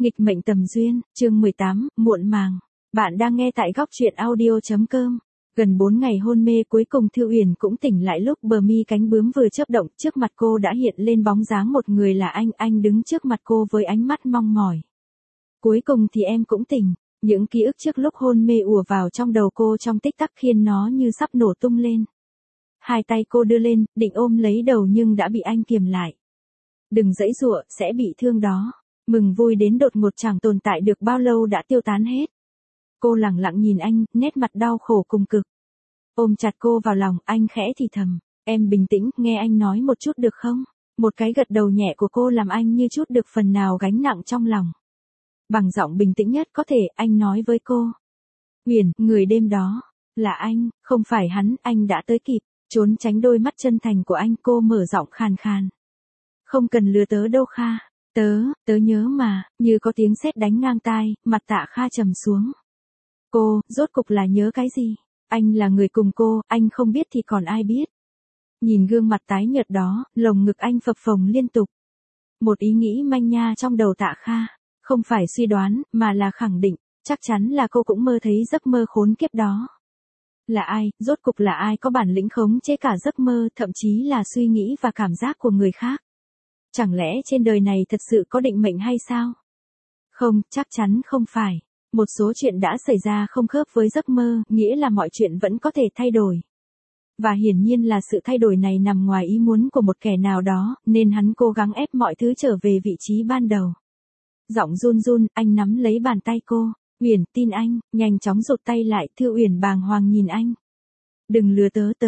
Nghịch mệnh tầm duyên, chương 18, muộn màng. Bạn đang nghe tại góc truyện audio.com. Gần 4 ngày hôn mê cuối cùng Thư Uyển cũng tỉnh lại lúc bờ mi cánh bướm vừa chớp động, trước mặt cô đã hiện lên bóng dáng một người là anh đứng trước mặt cô với ánh mắt mong mỏi. Cuối cùng thì em cũng tỉnh, những ký ức trước lúc hôn mê ùa vào trong đầu cô trong tích tắc khiến nó như sắp nổ tung lên. Hai tay cô đưa lên, định ôm lấy đầu nhưng đã bị anh kiềm lại. Đừng giãy giụa, sẽ bị thương đó. Mừng vui đến đột ngột chẳng tồn tại được bao lâu đã tiêu tán hết. Cô lẳng lặng nhìn anh, nét mặt đau khổ cùng cực. Ôm chặt cô vào lòng, anh khẽ thì thầm, em bình tĩnh, nghe anh nói một chút được không? Một cái gật đầu nhẹ của cô làm anh như chút được phần nào gánh nặng trong lòng. Bằng giọng bình tĩnh nhất có thể, anh nói với cô. Uyển, người đêm đó, là anh, không phải hắn, anh đã tới kịp. Trốn tránh đôi mắt chân thành của anh, cô mở giọng khàn khàn. Không cần lừa tớ đâu Kha. Tớ nhớ mà, như có tiếng sét đánh ngang tai, mặt Tạ Kha trầm xuống. Cô, rốt cục là nhớ cái gì? Anh là người cùng cô, anh không biết thì còn ai biết. Nhìn gương mặt tái nhợt đó, lồng ngực anh phập phồng liên tục. Một ý nghĩ manh nha trong đầu Tạ Kha, không phải suy đoán, mà là khẳng định, chắc chắn là cô cũng mơ thấy giấc mơ khốn kiếp đó. Là ai, rốt cục là ai có bản lĩnh khống chế cả giấc mơ, thậm chí là suy nghĩ và cảm giác của người khác? Chẳng lẽ trên đời này thật sự có định mệnh hay sao? Không, chắc chắn không phải. Một số chuyện đã xảy ra không khớp với giấc mơ, nghĩa là mọi chuyện vẫn có thể thay đổi. Và hiển nhiên là sự thay đổi này nằm ngoài ý muốn của một kẻ nào đó, nên hắn cố gắng ép mọi thứ trở về vị trí ban đầu. Giọng run run, anh nắm lấy bàn tay cô. Uyển, tin anh, nhanh chóng rụt tay lại, Thư Uyển bàng hoàng nhìn anh. Đừng lừa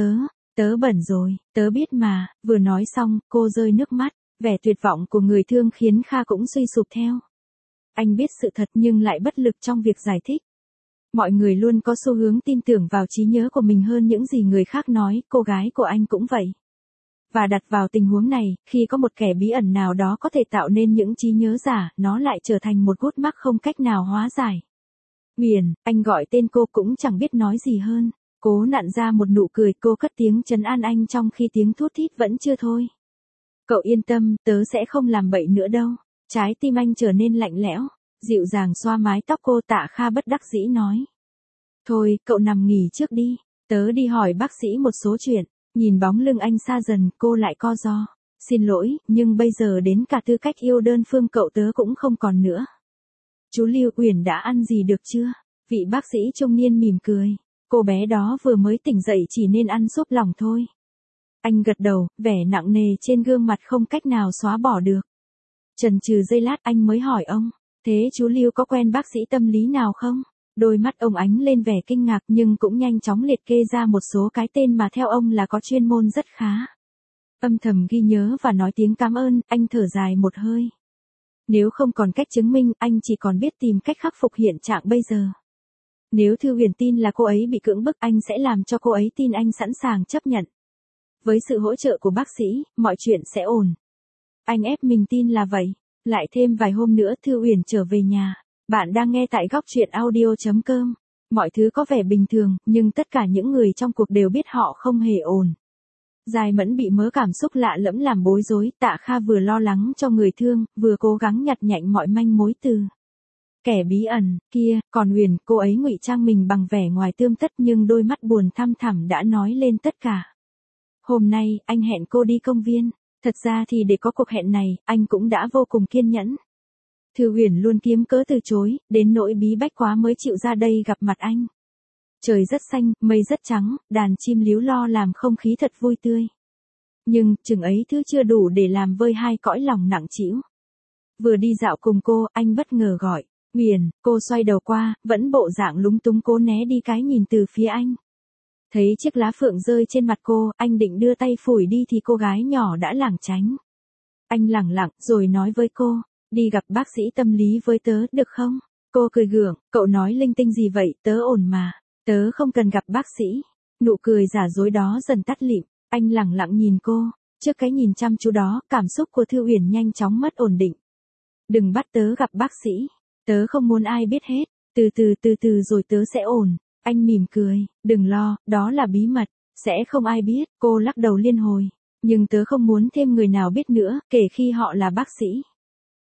tớ bẩn rồi, tớ biết mà, vừa nói xong, cô rơi nước mắt. Vẻ tuyệt vọng của người thương khiến Kha cũng suy sụp theo. Anh biết sự thật nhưng lại bất lực trong việc giải thích. Mọi người luôn có xu hướng tin tưởng vào trí nhớ của mình hơn những gì người khác nói, cô gái của anh cũng vậy. Và đặt vào tình huống này, khi có một kẻ bí ẩn nào đó có thể tạo nên những trí nhớ giả, nó lại trở thành một gút mắc không cách nào hóa giải. Uyển, anh gọi tên cô cũng chẳng biết nói gì hơn. Cố nặn ra một nụ cười, cô cất tiếng trấn an anh trong khi tiếng thút thít vẫn chưa thôi. Cậu yên tâm, tớ sẽ không làm bậy nữa đâu. Trái tim anh trở nên lạnh lẽo, dịu dàng xoa mái tóc cô. Tạ Kha bất đắc dĩ nói. Thôi, cậu nằm nghỉ trước đi, tớ đi hỏi bác sĩ một số chuyện. Nhìn bóng lưng anh xa dần, cô lại co ro. Xin lỗi, nhưng bây giờ đến cả tư cách yêu đơn phương cậu tớ cũng không còn nữa. Chú Lưu, Uyển đã ăn gì được chưa? Vị bác sĩ trung niên mỉm cười. Cô bé đó vừa mới tỉnh dậy chỉ nên ăn súp lòng thôi. Anh gật đầu, vẻ nặng nề trên gương mặt không cách nào xóa bỏ được. Chần chừ giây lát anh mới hỏi ông, thế chú Lưu có quen bác sĩ tâm lý nào không? Đôi mắt ông ánh lên vẻ kinh ngạc nhưng cũng nhanh chóng liệt kê ra một số cái tên mà theo ông là có chuyên môn rất khá. Âm thầm ghi nhớ và nói tiếng cảm ơn, anh thở dài một hơi. Nếu không còn cách chứng minh, anh chỉ còn biết tìm cách khắc phục hiện trạng bây giờ. Nếu Thư Uyển tin là cô ấy bị cưỡng bức, anh sẽ làm cho cô ấy tin anh sẵn sàng chấp nhận. Với sự hỗ trợ của bác sĩ, mọi chuyện sẽ ổn. Anh ép mình tin là vậy. Lại thêm vài hôm nữa Thư Uyển trở về nhà. Bạn đang nghe tại góc truyện audio.com. Mọi thứ có vẻ bình thường, nhưng tất cả những người trong cuộc đều biết họ không hề ổn. Giai Mẫn bị mớ cảm xúc lạ lẫm làm bối rối. Tạ Kha vừa lo lắng cho người thương, vừa cố gắng nhặt nhạnh mọi manh mối từ kẻ bí ẩn kia. Còn Uyển, cô ấy ngụy trang mình bằng vẻ ngoài tươm tất nhưng đôi mắt buồn thăm thẳm đã nói lên tất cả. Hôm nay, anh hẹn cô đi công viên. Thật ra thì để có cuộc hẹn này, anh cũng đã vô cùng kiên nhẫn. Thư Uyển luôn kiếm cớ từ chối, đến nỗi bí bách quá mới chịu ra đây gặp mặt anh. Trời rất xanh, mây rất trắng, đàn chim líu lo làm không khí thật vui tươi. Nhưng, chừng ấy thứ chưa đủ để làm vơi hai cõi lòng nặng trĩu. Vừa đi dạo cùng cô, anh bất ngờ gọi. Uyển, cô xoay đầu qua, vẫn bộ dạng lúng túng cố né đi cái nhìn từ phía anh. Thấy chiếc lá phượng rơi trên mặt cô, anh định đưa tay phủi đi thì cô gái nhỏ đã lảng tránh. Anh lẳng lặng rồi nói với cô, đi gặp bác sĩ tâm lý với tớ, được không? Cô cười gượng, cậu nói linh tinh gì vậy, tớ ổn mà, tớ không cần gặp bác sĩ. Nụ cười giả dối đó dần tắt lịm, anh lẳng lặng nhìn cô, trước cái nhìn chăm chú đó, cảm xúc của Thư Uyển nhanh chóng mất ổn định. Đừng bắt tớ gặp bác sĩ, tớ không muốn ai biết hết, từ từ rồi tớ sẽ ổn. Anh mỉm cười, đừng lo, đó là bí mật, sẽ không ai biết. Cô lắc đầu liên hồi, nhưng tớ không muốn thêm người nào biết nữa, kể khi họ là bác sĩ.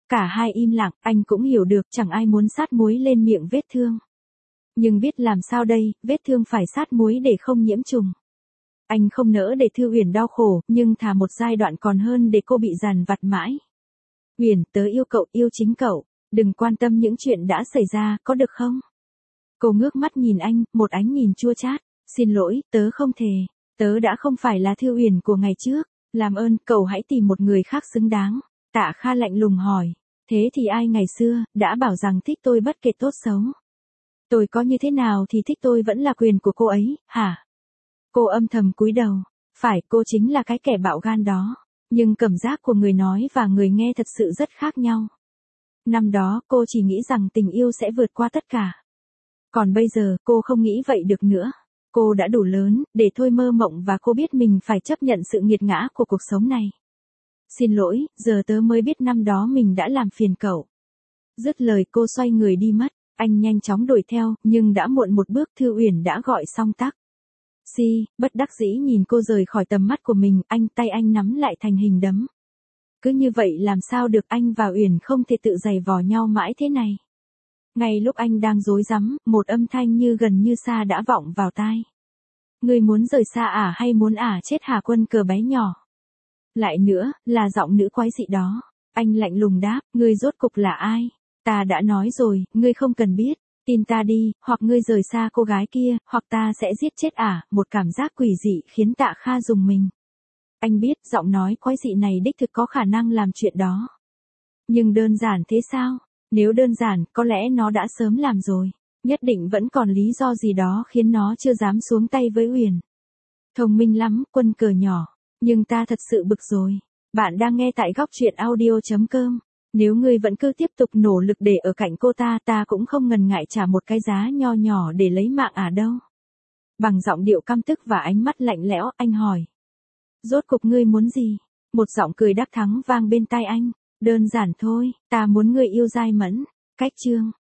Cả hai im lặng, anh cũng hiểu được chẳng ai muốn sát muối lên miệng vết thương. Nhưng biết làm sao đây, vết thương phải sát muối để không nhiễm trùng. Anh không nỡ để Thư Uyển đau khổ, nhưng thà một giai đoạn còn hơn để cô bị dằn vặt mãi. Uyển, tớ yêu cậu, yêu chính cậu, đừng quan tâm những chuyện đã xảy ra, có được không? Cô ngước mắt nhìn anh, một ánh nhìn chua chát. Xin lỗi, tớ không thề. Tớ đã không phải là Thư Uyển của ngày trước. Làm ơn, cậu hãy tìm một người khác xứng đáng. Tạ Kha lạnh lùng hỏi. Thế thì ai ngày xưa, đã bảo rằng thích tôi bất kể tốt xấu. Tôi có như thế nào thì thích tôi vẫn là quyền của cô ấy, hả? Cô âm thầm cúi đầu. Phải, cô chính là cái kẻ bạo gan đó. Nhưng cảm giác của người nói và người nghe thật sự rất khác nhau. Năm đó, cô chỉ nghĩ rằng tình yêu sẽ vượt qua tất cả. Còn bây giờ, cô không nghĩ vậy được nữa. Cô đã đủ lớn, để thôi mơ mộng và cô biết mình phải chấp nhận sự nghiệt ngã của cuộc sống này. Xin lỗi, giờ tớ mới biết năm đó mình đã làm phiền cậu. Dứt lời cô xoay người đi mất, anh nhanh chóng đuổi theo, nhưng đã muộn một bước. Thư Uyển đã gọi xong tắc. Bất đắc dĩ nhìn cô rời khỏi tầm mắt của mình, tay anh nắm lại thành hình đấm. Cứ như vậy làm sao được, anh và Uyển không thể tự giày vò nhau mãi thế này. Ngay lúc anh đang rối rắm, một âm thanh như gần như xa đã vọng vào tai. Ngươi muốn rời xa à hay muốn chết hả Quân Cờ bé nhỏ? Lại nữa, là giọng nữ quái dị đó. Anh lạnh lùng đáp, ngươi rốt cục là ai? Ta đã nói rồi, ngươi không cần biết. Tin ta đi, hoặc ngươi rời xa cô gái kia, hoặc ta sẽ giết chết một cảm giác quỷ dị khiến Tạ Kha rùng mình. Anh biết giọng nói quái dị này đích thực có khả năng làm chuyện đó. Nhưng đơn giản thế sao? Nếu đơn giản, có lẽ nó đã sớm làm rồi. Nhất định vẫn còn lý do gì đó khiến nó chưa dám xuống tay với Uyển. Thông minh lắm, Quân Cờ nhỏ. Nhưng ta thật sự bực rồi. Bạn đang nghe tại góc truyện audio.com. Nếu ngươi vẫn cứ tiếp tục nỗ lực để ở cạnh cô ta cũng không ngần ngại trả một cái giá nho nhỏ để lấy mạng đâu. Bằng giọng điệu căm tức và ánh mắt lạnh lẽo, anh hỏi. Rốt cục ngươi muốn gì? Một giọng cười đắc thắng vang bên tai anh. Đơn giản thôi, ta muốn ngươi yêu dai mẫn. Cách chương.